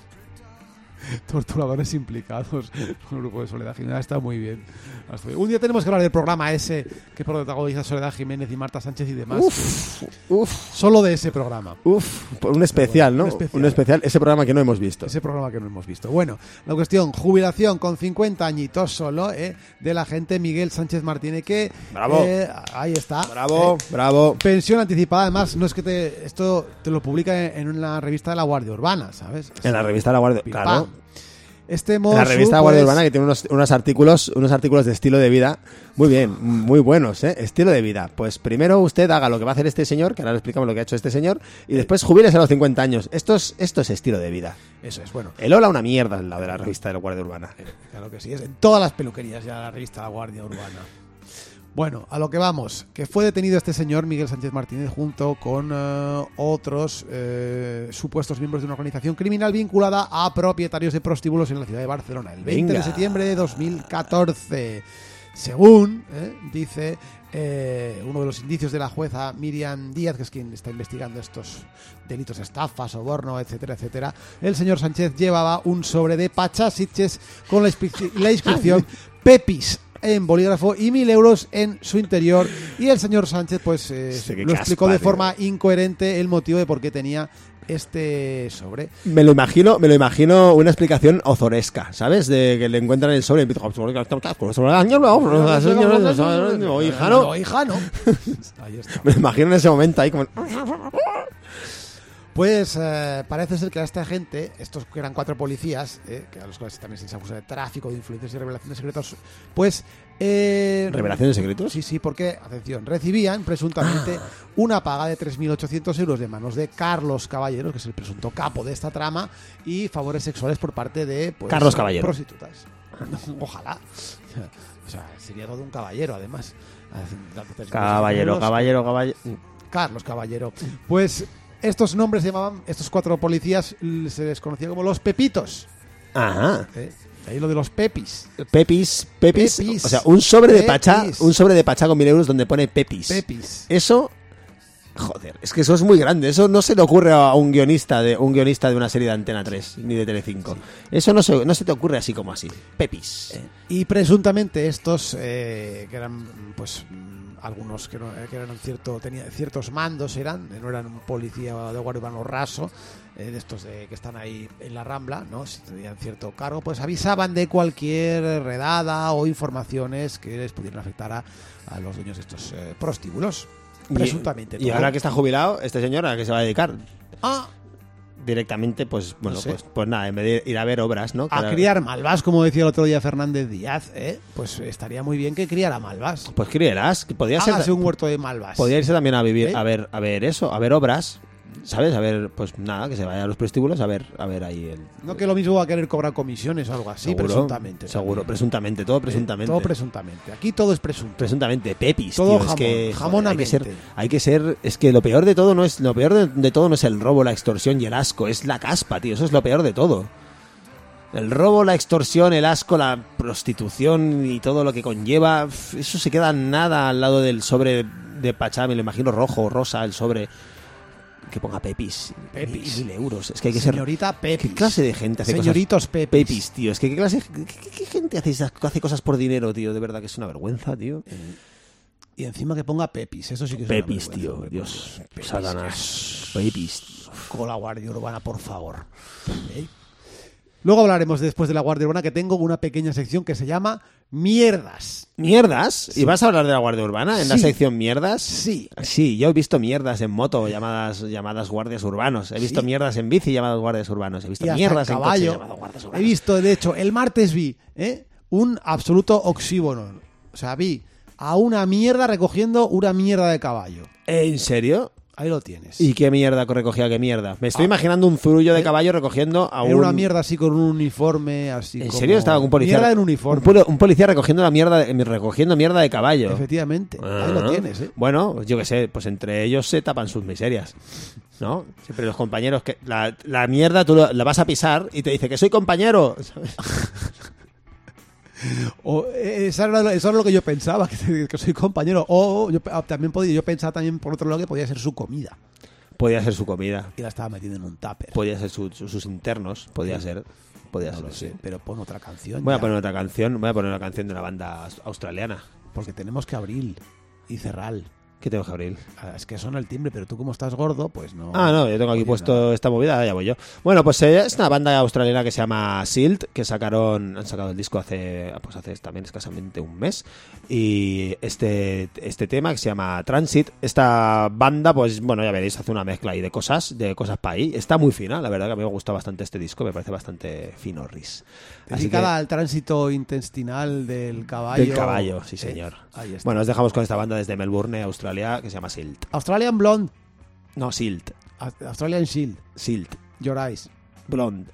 Torturadores implicados. Un grupo de Soledad Jiménez está muy bien. Un día tenemos que hablar del programa ese que protagoniza Soledad Jiménez y Marta Sánchez y demás. Uf, uf. Solo de ese programa. Uf, un especial, bueno, ¿no? Un especial. un especial, ese programa que no hemos visto. Ese programa que no hemos visto. Bueno, la cuestión, jubilación con cincuenta añitos solo, ¿eh? De la gente Miguel Sánchez Martínez, que... Bravo. Eh, ahí está. Bravo, eh, bravo. Pensión anticipada, además, no es que te, esto te lo publica en una revista de la Guardia Urbana, ¿sabes? En la revista de la Guardia Urbana, claro. Este mozo, la revista pues... Guardia Urbana, que tiene unos, unos artículos unos artículos de estilo de vida muy bien, muy buenos, ¿eh? Estilo de vida. Pues primero usted haga lo que va a hacer este señor, que ahora le explicamos lo que ha hecho este señor, y después jubílese a los cincuenta años. Esto es, esto es estilo de vida. Eso es, bueno. El Ola una mierda al lado de la revista de la Guardia Urbana. Claro que sí, es en todas las peluquerías ya la revista de la Guardia Urbana. Bueno, a lo que vamos, que fue detenido este señor Miguel Sánchez Martínez junto con uh, otros uh, supuestos miembros de una organización criminal vinculada a propietarios de prostíbulos en la ciudad de Barcelona el veinte Venga. de septiembre de dos mil catorce. Según eh, dice eh, uno de los indicios de la jueza Miriam Díaz, que es quien está investigando estos delitos de estafa, soborno, etcétera, etcétera, el señor Sánchez llevaba un sobre de pachasiches con la, inscrip- la inscripción Pepis en bolígrafo y mil euros en su interior, y el señor Sánchez pues eh, sí, lo explicó caspa, de forma tío. incoherente el motivo de por qué tenía este sobre. Me lo imagino, me lo imagino una explicación ozoresca, ¿sabes? De que le encuentran el sobre y empieza no, hija, no. hija, no. Ahí está. Me lo imagino en ese momento ahí como... Pues eh, parece ser que a esta gente, estos que eran cuatro policías, eh, que a los cuales también se les acusa de tráfico, de influencias y revelación de secretos, pues... Eh, ¿Revelación de secretos? Sí, sí, porque, atención, recibían presuntamente ah. una paga de tres mil ochocientos euros de manos de Carlos Caballero, que es el presunto capo de esta trama, y favores sexuales por parte de pues, Carlos Caballero. Prostitutas. Ojalá. O sea, sería todo un caballero, además. Caballero, caballero, caballero. Carlos Caballero. Pues... Estos nombres se llamaban, estos cuatro policías se les conocía como los Pepitos. Ajá. ¿Eh? Ahí lo de los Pepis. Pepis, Pepis. Pepis. O sea, un sobre Pepis. de pachá, un sobre de pachá con mil euros donde pone Pepis. Pepis. Eso, joder, es que eso es muy grande. Eso no se le ocurre a un guionista de un guionista de una serie de Antena tres ni de Telecinco. Sí. Eso no se, no se te ocurre así como así. Pepis. Eh, y presuntamente estos eh, que eran, pues. Algunos que, no, que eran cierto, tenían ciertos mandos, eran no eran un policía de guardia urbano raso, eh, de estos de, que están ahí en la Rambla, ¿no? Si tenían cierto cargo, pues avisaban de cualquier redada o informaciones que les pudieran afectar a, a los dueños de estos eh, prostíbulos, presuntamente. Y, y ahora que está jubilado, este señor, ¿a qué se va a dedicar? Ah, directamente, pues bueno, no sé. pues, pues nada, en vez de ir a ver obras, ¿no? A era... criar malvas, como decía el otro día Fernández Díaz, ¿eh? Pues estaría muy bien que criara malvas. Pues críelas, podría Hágase ser un huerto de malvas. Podría irse también a vivir, ¿Eh? a ver, a ver eso, a ver obras. ¿sabes? A ver, pues nada, que se vaya a los prostíbulos a ver, a ver ahí el... No que lo mismo va a querer cobrar comisiones o algo así, Seguro, presuntamente. Seguro, también. presuntamente, todo presuntamente. Eh, todo presuntamente. Aquí todo es presunto. Presuntamente, Pepis, Todo tío, jamón, es que joder, jamonamente. hay que ser, hay que ser, es que lo peor de todo no es, lo peor de, de todo no es el robo, la extorsión y el asco, es la caspa, tío, eso es lo peor de todo. El robo, la extorsión, el asco, la prostitución y todo lo que conlleva, eso se queda nada al lado del sobre de Pachá, me lo imagino rojo o rosa, el sobre que ponga Pepis, Pepis. mil, mil euros, es que hay que ser... Señorita Pepis. ¿Qué clase de gente hace Señoritos cosas? Pepis. Pepis, tío, es que qué clase, qué, qué- qué gente hace, esas- hace cosas por dinero, tío, de verdad que es una vergüenza, tío. Y encima que ponga Pepis, eso sí que es Pepis, una tío, vergüenza, Dios, Pepis, Satanás, Pepis, tío. con la Guardia Urbana, por favor. ¿Eh? Luego hablaremos después de la Guardia Urbana, que tengo una pequeña sección que se llama Mierdas. ¿Mierdas? ¿Y vas a hablar de la Guardia Urbana en la Sí. sección mierdas? Sí. Sí, yo he visto mierdas en moto llamadas llamadas guardias urbanos. He visto Sí. mierdas en bici llamadas guardias urbanos. He visto Y hasta mierdas en en coche caballo. llamadas guardias He urbanos. visto, de hecho, el martes vi ¿eh? un absoluto oxímoron. O sea, vi a una mierda recogiendo una mierda de caballo. ¿En serio? Ahí lo tienes. ¿Y qué mierda recogía qué mierda? Me estoy Ah. imaginando un zurullo de ¿Eh? caballo recogiendo a un... Era una mierda así con un uniforme, así ¿En como- serio? Estaba un policía... Mierda en Un, uniforme. poli- un policía recogiendo la mierda de, recogiendo mierda de caballo. Efectivamente. Ahí Ah. lo tienes, ¿eh? Bueno, yo qué sé, pues entre ellos se tapan sus miserias, ¿no? Siempre los compañeros que... La, la mierda tú la vas a pisar y te dice que soy compañero, ¿sabes? O, eh, eso, era, eso era lo que yo pensaba, que, que soy compañero. O yo, ah, también podía, yo pensaba también, por otro lado, que podía ser su comida. Podía ser su comida, Y la estaba metiendo en un tupper. podía ser su- su- sus internos, podía Sí. ser, podía No ser, lo sí. sé, pero pon otra canción. Voy a ya, poner otra canción, voy a poner una canción de una banda aus- australiana. Porque tenemos que abrir y cerrar. ¿Qué tengo que abrir? Ah, Es que suena el timbre, pero tú como estás gordo, pues no... Ah, no, yo tengo aquí oyes puesto nada. esta movida, ya voy yo. Bueno, pues eh, es una banda australiana que se llama Silt, que sacaron, han sacado el disco hace, pues hace también escasamente un mes. Y este, este tema que se llama Transit, esta banda, pues bueno, ya veréis, hace una mezcla ahí de cosas, de cosas para ahí. Está muy fina, la verdad que a mí me gusta bastante este disco, me parece bastante fino, Riz. Así que, Dedicada al tránsito intestinal del caballo. del caballo, sí Eh, señor. Ahí está. Bueno, os dejamos con esta banda desde Melbourne, Australia, que se llama Silt. Australian Blonde. No, Silt. Aus- Australian Shield. Silt. Your Eyes. Blonde.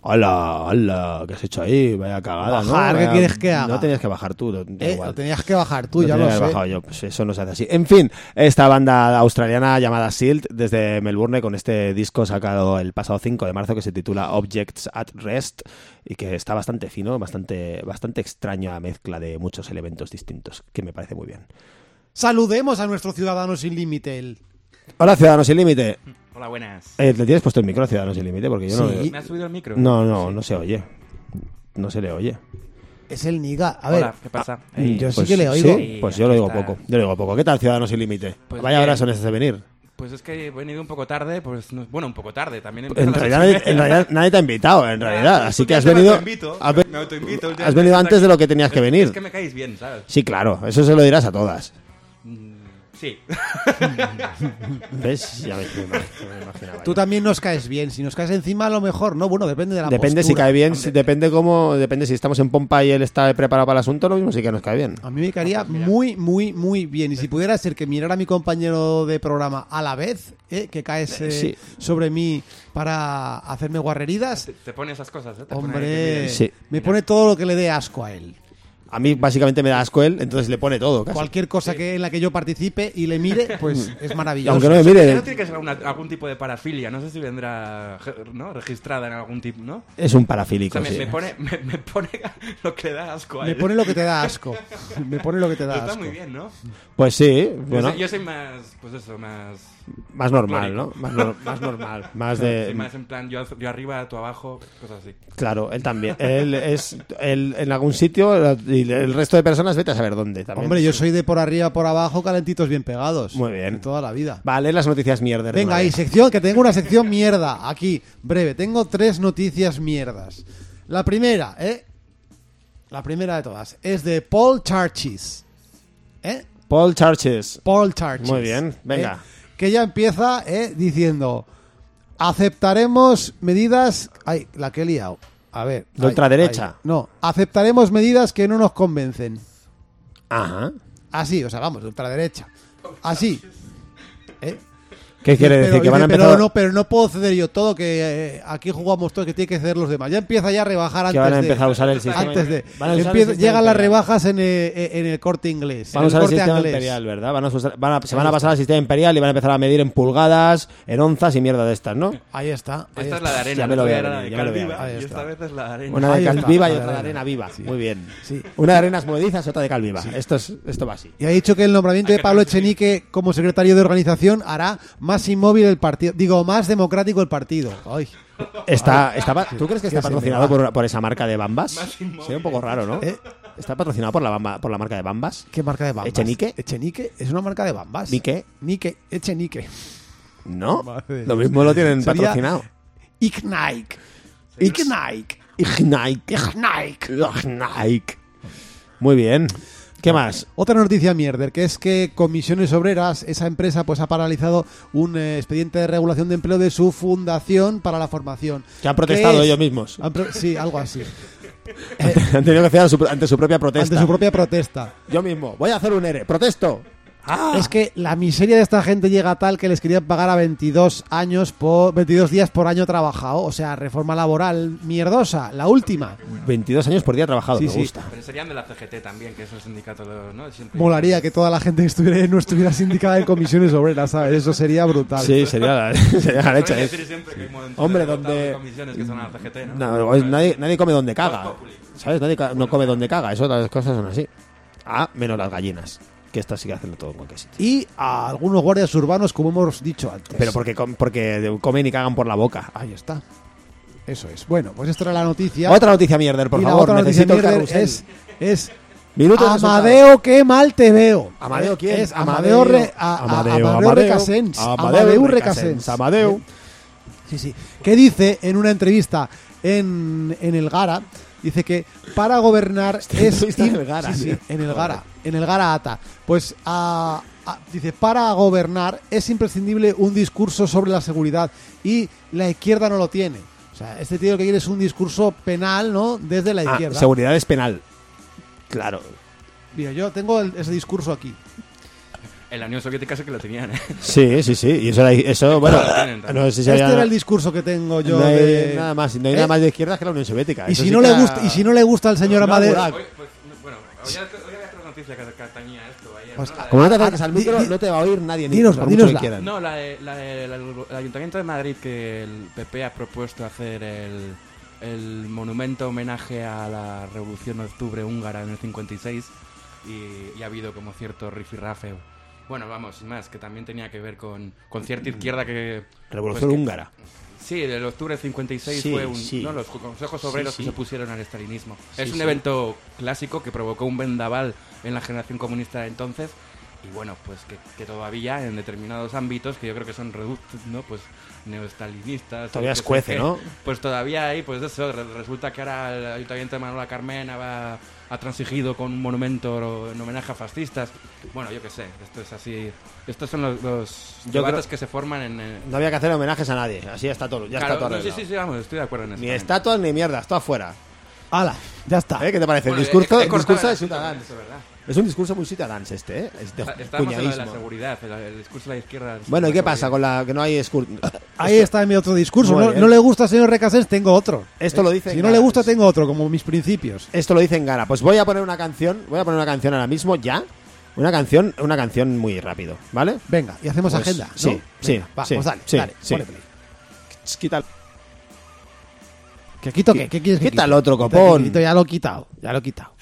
Hola, hola, ¿qué has hecho ahí? Vaya cagada, ¿no? Bajar, ¿qué Vaya- quieres que haga? No tenías que bajar tú, da Eh, igual. lo tenías que bajar tú, No ya tenía lo que haber sé. bajado yo, pues eso no se hace así. En fin, esta banda australiana llamada Silt desde Melbourne con este disco sacado el pasado cinco de marzo que se titula Objects at Rest y que está bastante fino, bastante, bastante extraña mezcla de muchos elementos distintos, que me parece muy bien. Saludemos a nuestro ciudadano sin límite. el- Hola, Ciudadanos Sin Límite. Hola, buenas. Eh, ¿Le tienes puesto el micro a Ciudadanos Sin Límite? Porque yo Sí. no... ¿Me has subido el micro? No, no, no se oye. No se le oye. Es el Niga. A ver, Hola, ¿qué pasa? Eh, yo sí Pues que le oigo. sí, pues yo lo digo Aquí está. poco. Yo lo digo poco. ¿Qué tal, Ciudadanos Sin Límite? Pues Vaya bien. horas son esas de venir. Pues es que he venido un poco tarde, pues no- bueno, un poco tarde, también En empieza a las realidad, ocho y nadie, en media. realidad nadie te ha invitado, en realidad. Ah, Así tú que ya has te venido, autoinvito, has, ve- me autoinvito, últimamente has venido estoy antes aquí. de lo que tenías que Es- venir. Es que me caéis bien, ¿sabes? Sí, claro, eso se lo dirás a todas. Mm, Sí. ¿Ves? Ya me, me imag- me imaginaba. tú yo. también nos caes bien. Si nos caes encima, a lo mejor no. Bueno, depende de la Depende si postura. cae bien, si- depende cómo, depende si estamos en pompa y él está preparado para el asunto, lo mismo sí que nos cae bien. A mí me caería Ah, pues mira. muy, muy, muy bien. Y si pudiera ser que mirara a mi compañero de programa a la vez, ¿eh? que caes eh, Sí. sobre mí para hacerme guarreridas, Te, te pone esas cosas, ¿eh? Te pone hombre, que mires. Sí. me pone todo lo que le dé asco a él. A mí básicamente me da asco él, entonces le pone todo, casi. Cualquier cosa que en la que yo participe y le mire, pues es maravilloso. Aunque no me Que mire, no tiene que ser alguna- algún tipo de parafilia, no sé si vendrá ¿no? registrada en algún tipo, ¿no? es un O parafílico, sea, me, sí. me pone, me, me pone lo que le da asco a Me él. pone lo que te da asco. Me pone lo que te da Está asco. muy bien, ¿no? Pues sí, Yo bueno, soy- Yo soy más, pues eso, más... más normal, ¿no? Más, nor- más normal, más de... soy más en plan, yo, yo arriba, tú abajo, cosas así. Claro, él también. Él es él en algún sitio y el resto de personas vete a saber dónde también. Hombre, yo soy de por arriba, por abajo, calentitos bien pegados. Muy bien. De toda la vida. Vale, las noticias mierder. Venga, ahí, sección, que tengo una sección mierda. Aquí, breve. Tengo tres noticias mierdas. La primera, ¿eh? La primera de todas. Es de Paul Churches. ¿Eh? Paul Churches. Paul Churches. Muy bien, venga. ¿eh? Que ya empieza, ¿eh? Diciendo: aceptaremos medidas. Ay, la que he liado. A ver. ¿De ay, ultraderecha? ay. No, aceptaremos medidas que no nos convencen. Ajá. Así, o sea, vamos, de ultraderecha. Así. ¿Eh? ¿Qué quiere Pero- decir? Que van a dice, empezar, pero, no, pero no puedo ceder yo todo, que eh, aquí jugamos todo, que tiene que ceder los demás. Ya empieza ya a rebajar antes que van a de... empezar a usar el sistema. Antes de... van a usar el empieza- sistema llegan las imperial. rebajas en el, en el Corte Inglés. Van a en usar el Corte sistema Inglés. imperial, ¿verdad? Van a usar- van a- se van a pasar al sistema imperial y van a empezar a medir en pulgadas, en onzas y mierda de estas, ¿no? Ahí está. ahí Esta es está. la de arena, Ya me lo la veo otra era venir, de ya me lo veo Calviva, venir. y Ahí esta está. vez es la de arena. Una de Ahí cal está, viva y la otra de de arena viva. Muy bien. Sí. Una de arenas movedizas y otra de cal viva. Esto, es, esto va así. Y ha dicho que el nombramiento de Pablo Echenique como secretario de organización hará más inmóvil el partido. Digo, más democrático el partido. Ay. Está, está pa- ¿Tú crees que está Que se me patrocinado va. por, por esa marca de Bambas? Más inmóvil. Sería un poco raro, ¿no? ¿Eh? ¿Está patrocinado por la, bamba, por la marca de Bambas? ¿Qué marca de bambas? ¿Echenique? Echenique es una marca de bambas. ¿Ni qué? Nique. Echenique. No. Madre Lo mía. mismo lo tienen Sería- patrocinado. Ignite. Ignite. Ignite. Ignite. Ignite. Muy bien. ¿Qué más? Otra noticia mierder, que es que Comisiones Obreras, esa empresa, pues ha paralizado un eh, expediente de regulación de empleo de su fundación para la formación. Que han protestado ¿Qué es? ellos mismos. Han pro- sí, algo así. Han tenido que hacer su- ante su propia protesta. Ante su propia protesta. Yo mismo. Voy a hacer un E R E. ¡Protesto! ¡Ah! Es que la miseria de esta gente llega a tal que les querían pagar a veintidós años por veintidós días por año trabajado, o sea, reforma laboral mierdosa, la última. veintidós años por día trabajado. Sí, me sí. gusta. Pero serían de la C G T también, que es el sindicato, ¿no? Siempre- Molaría que toda la gente que estuviera, no estuviera sindicada en Comisiones Obreras, ¿sabes? Eso sería brutal. Sí, sería la, sería la Suelen leche. decir siempre que hay un montón Hombre, de donde- diputados de comisiones que son a la C G T, ¿no? No, pues nadie, nadie come donde caga. Voz populi. ¿Sabes? Nadie ca- no come donde caga. Eso, las cosas son así. Ah, menos las gallinas. Que estas sí que hacen todo en cualquier sitio. Y a algunos guardias urbanos, como hemos dicho antes. Pero porque, com- porque comen y cagan por la boca. Ahí está. Eso es. Bueno, pues esta era la noticia. Otra noticia mierder, por y la favor. otra noticia Necesito el mierder carrusel. es, es Minuto de Amadeo, qué mal te veo. ¿Amadeo Eh, quién? Es Amadeo, Re- a- a- Amadeo Recasens. Amadeu Recasens. Amadeu. Sí, sí. Que dice en una entrevista en, en el Gara, dice que para gobernar es... entrevista en im- el Gara, sí, sí, tío. en el Gara, en el Gara Ata. Pues a- a- dice, para gobernar es imprescindible un discurso sobre la seguridad y la izquierda no lo tiene. O sea, este tío lo que quiere es un discurso penal, ¿no? Desde la Ah, izquierda. seguridad es penal. Claro. Mira, yo tengo el- ese discurso aquí. En la Unión Soviética sí que lo tenían, ¿eh? Sí, sí, sí. Y eso, era, eso bueno, no sé si Este había- era el discurso que tengo yo no hay de... nada más, no hay ¿Eh? nada más de izquierdas que la Unión Soviética. Y Eso si, sí no que le era- gusta, y si no le gusta al señor No, Amadeo... Gulag. Hoy, pues, bueno, hoy, hoy había otra noticia que, que atañía esto ayer, Pues, ¿no? La de- Como no te acerques al micro, Di- di- no te va a oír nadie. Ni Dínosla, por mucho que dínosla. quieran. No, la de- la de- la- el Ayuntamiento de Madrid, que el P P ha propuesto hacer el, el monumento homenaje a la Revolución de Octubre húngara en el cincuenta y seis y, y ha habido como cierto rifirrafe. Bueno, vamos, sin más, que también tenía que ver con, con cierta izquierda que... Revolución pues que- húngara. Sí, el octubre del cincuenta y seis Sí, fue un, sí. ¿no? los consejos obreros Sí, sí. que se opusieron al estalinismo. Sí, es un sí. evento clásico que provocó un vendaval en la generación comunista de entonces y bueno, pues que, que todavía en determinados ámbitos, que yo creo que son reductos, ¿no? Pues neostalinistas. Todavía o qué sé escuece, qué, ¿no? Pues todavía hay, pues eso, re- resulta que ahora el Ayuntamiento de Manuela Carmena va, ha transigido con un monumento en homenaje a fascistas. Bueno, yo qué sé, esto es así. Estos son los, los Yo debates creo- que se forman en... eh, No había que hacer homenajes a nadie. Así ya está todo. Ya claro, está todo no, sí, arreglado. sí, sí, vamos, estoy de acuerdo en eso. Ni también. estatuas ni mierdas, todo afuera. ¡Hala! Ya está. ¿Eh? ¿Qué te parece? Bueno, el discurso, he- he el cortado discurso de el asunto con Ciudadanos. eso, ¿verdad? Es un discurso muy Ciudadanos este, ¿eh? Es de Está- Estábamos en lo de la cuñadismo. seguridad, el, el discurso de la izquierda. Bueno, ¿y la qué pasa seguridad. con la que no hay escur... Ahí está mi otro discurso. Muy No, bien. no le gusta al señor Recasens, tengo otro. Esto lo dice Si en no le ganas. gusta, tengo otro, como mis principios. Esto lo dice en Gara. Pues voy a poner una canción. Voy a poner una canción ahora mismo, ya. Una canción, una canción muy rápido, ¿vale? Venga, y hacemos Pues, agenda, ¿no? sí, sí, Venga, va, sí, pues dale, sí, dale, sí. ponle play. Quita, ¿Que quito qué? ¿Qué quieres que quita quite? el otro Quita, copón. quito, ya lo he quitado, ya lo he quitado.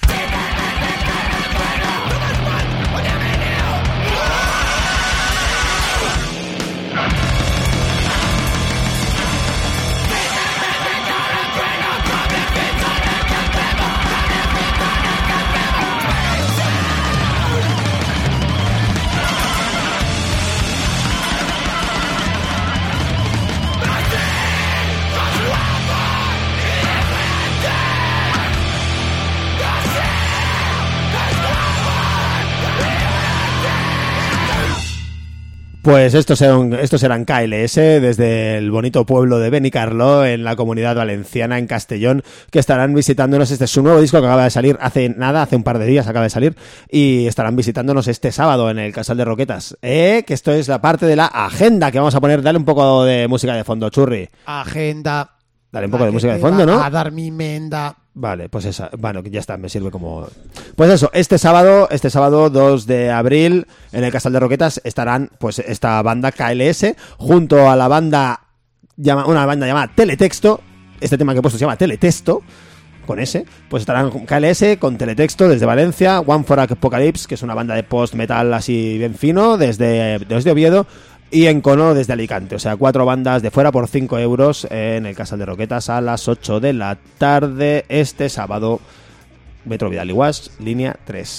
Pues estos eran, estos eran K L S desde el bonito pueblo de Benicarló en la Comunidad Valenciana, en Castellón, que estarán visitándonos. Este es su nuevo disco que acaba de salir hace nada, hace un par de días acaba de salir, y estarán visitándonos este sábado en el Casal de Roquetas. Eh, que esto es la parte de la agenda que vamos a poner. Dale un poco de música de fondo, Churri. Agenda. Dale un poco de La música que de te fondo, va ¿no? A dar mi menda. Vale, pues esa, bueno, que ya está, me sirve como... Pues eso, este sábado, este sábado dos de abril, en el Casal de Roquetas estarán, pues, esta banda K L S, junto a la banda, llama, una banda llamada Teletexto. Este tema que he puesto se llama Teletexto, con ese. Pues estarán K L S con Teletexto desde Valencia, One for Apocalypse, que es una banda de post-metal así bien fino, desde, desde Oviedo, y Encono desde Alicante. O sea, cuatro bandas de fuera por cinco euros en el Casal de Roquetas a las ocho de la tarde este sábado. Metro Vidal y Guas, línea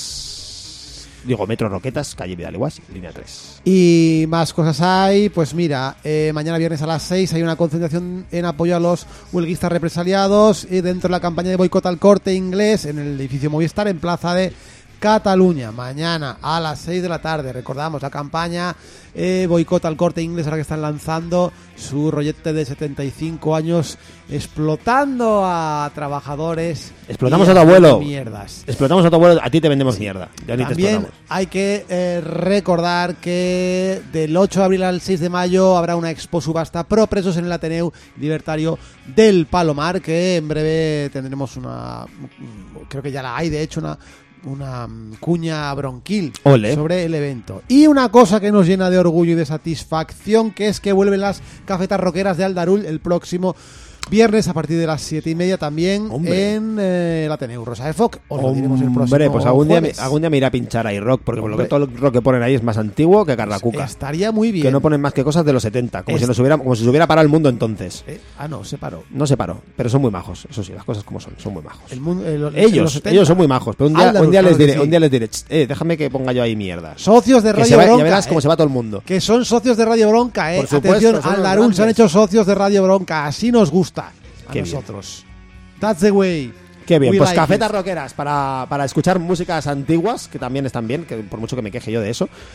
tres. Digo, Metro Roquetas, calle Vidal y Guas, línea tres. Y más cosas hay, pues mira, eh, mañana viernes a las seis hay una concentración en apoyo a los huelguistas represaliados y dentro de la campaña de boicot al Corte Inglés en el edificio Movistar en Plaza de Cataluña, mañana a las seis de la tarde. Recordamos la campaña eh, boicot al Corte Inglés, ahora que están lanzando su rollete de setenta y cinco años explotando a trabajadores. Explotamos y a tu abuelo. haciendo mierdas. Explotamos a tu abuelo, a ti te vendemos mierda. Ya ni te También explotamos. hay que eh, recordar que del ocho de abril al seis de mayo habrá una expo subasta pro presos en el Ateneu Libertario del Palomar, que en breve tendremos una, creo que ya la hay, de hecho, una una cuña bronquil Ole. sobre el evento. Y una cosa que nos llena de orgullo y de satisfacción, que es que vuelven las cafetas rockeras de Aldarul el próximo viernes a partir de las siete y media también. Hombre. en eh, el Ateneu Rosa de Foc. Os lo diremos el próximo Hombre, pues algún día, me, jueves. algún día me iré a pinchar ahí rock, porque por lo que Hombre. todo el rock que ponen ahí es más antiguo que Carracuca. Estaría muy bien. Que no ponen más que cosas de los setenta, como Es- si nos hubiera, como si se hubiera parado el mundo entonces. Eh, ah, no, se paró. No se paró, pero son muy majos, eso sí, las cosas como son, son muy majos. El mundo, el- los Ellos, setenta. ellos son muy majos, pero un día, Aldarul, un día claro les que diré, sí. un día les diré, "Ch, eh, déjame que ponga yo ahí mierda. Socios de Que Radio se va- Bronca. ya verás eh, cómo se va todo el mundo. Que son socios de Radio Bronca, eh. Por supuesto, Atención, son los Aldarul se han grandes. hecho socios de Radio Bronca. Así nos gusta a Qué bien. nosotros. That's the way. Qué bien, We pues like cafetas it. rockeras para, para escuchar músicas antiguas, que también están bien, que por mucho que me queje yo de eso.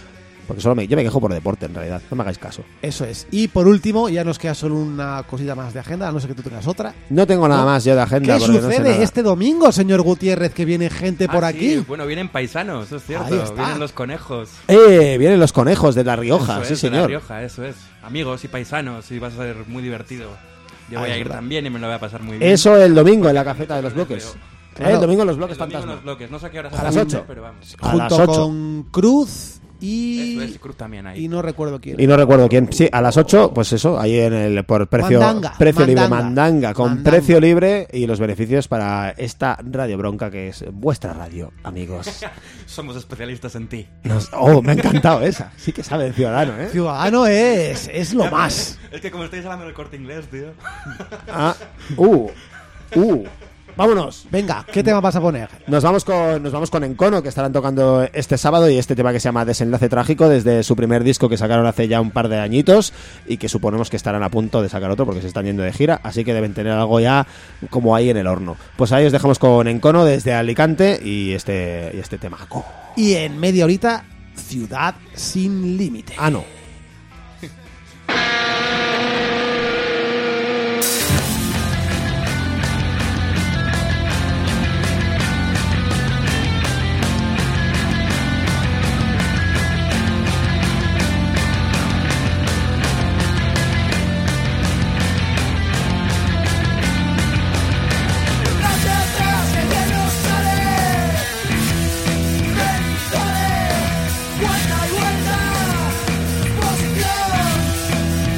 Porque solo me, yo me quejo por deporte, en realidad. No me hagáis caso. Eso es. Y por último, ya nos queda solo una cosita más de agenda, a no sé que tú tengas otra. No tengo nada ¿No? más yo de agenda. ¿Qué porque sucede no sé nada. este domingo, señor Gutiérrez, que viene gente por Ah, aquí? sí, bueno, vienen paisanos, eso es Ahí cierto. está. Vienen los conejos. ¡Eh! Vienen los conejos de La Rioja, Eso sí es, de La señor. Rioja, eso es. Amigos y paisanos, y va a ser muy divertido. Yo Ah, voy es a ir verdad. también y me lo voy a pasar muy bien. Eso el domingo en la cafeta de los bloques. Veo. Eh, Claro. el domingo en los bloques El domingo en fantasma. los bloques, no sé a qué hora A las será, ocho. pero vamos. A Junto las ocho. con Cruz y... Eso es, y Cruz también ahí. y no recuerdo quién. Y no recuerdo quién. Sí, a las ocho, pues eso, ahí en el por precio Mandanga, precio libre mandanga. mandanga, con Mandanga. precio libre y los beneficios para esta Radio Bronca que es vuestra radio, amigos. Somos especialistas en ti. Nos- oh, me ha encantado esa. Sí que sabe el ciudadano, ¿eh? Ciudadano es, es lo más. Es que como estáis hablando del Corte Inglés, tío. Ah, uh, uh. Vámonos. Venga, ¿qué tema vas a poner? Nos vamos con nos vamos con Encono, que estarán tocando este sábado, y este tema que se llama Desenlace Trágico, desde su primer disco que sacaron hace ya un par de añitos, y que suponemos que estarán a punto de sacar otro porque se están yendo de gira, así que deben tener algo ya como ahí en el horno. Pues ahí os dejamos con Encono desde Alicante y este y este temaco. Y en media horita, Ciudad sin límite. Ah, no. Vuelta y vuelta, posición.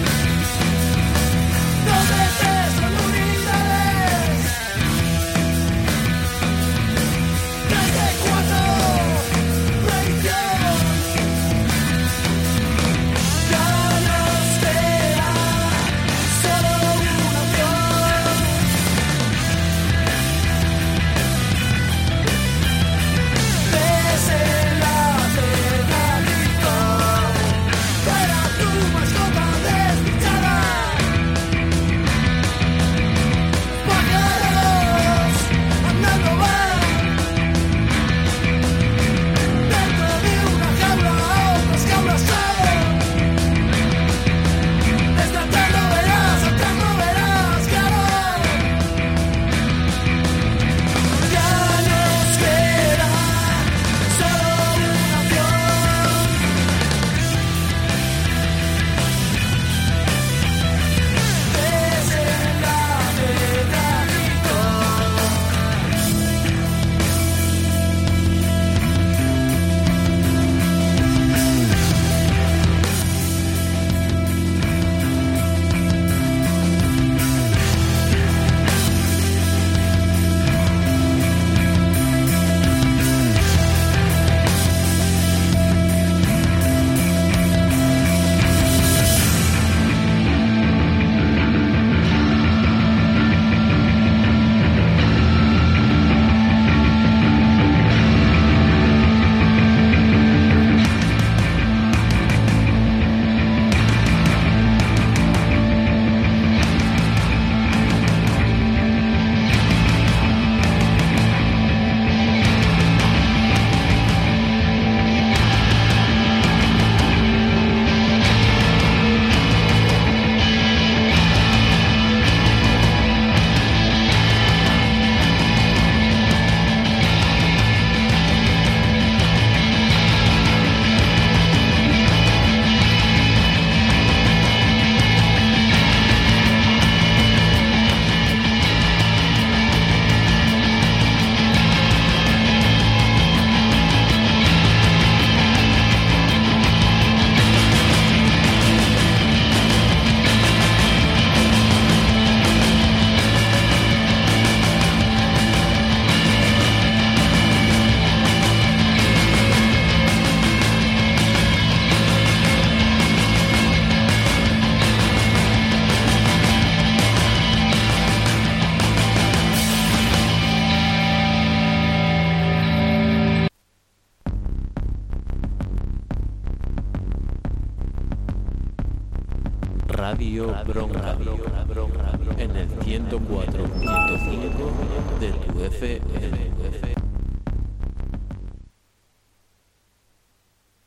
Radio Bronca, en el ciento cuatro punto cinco de tu F M.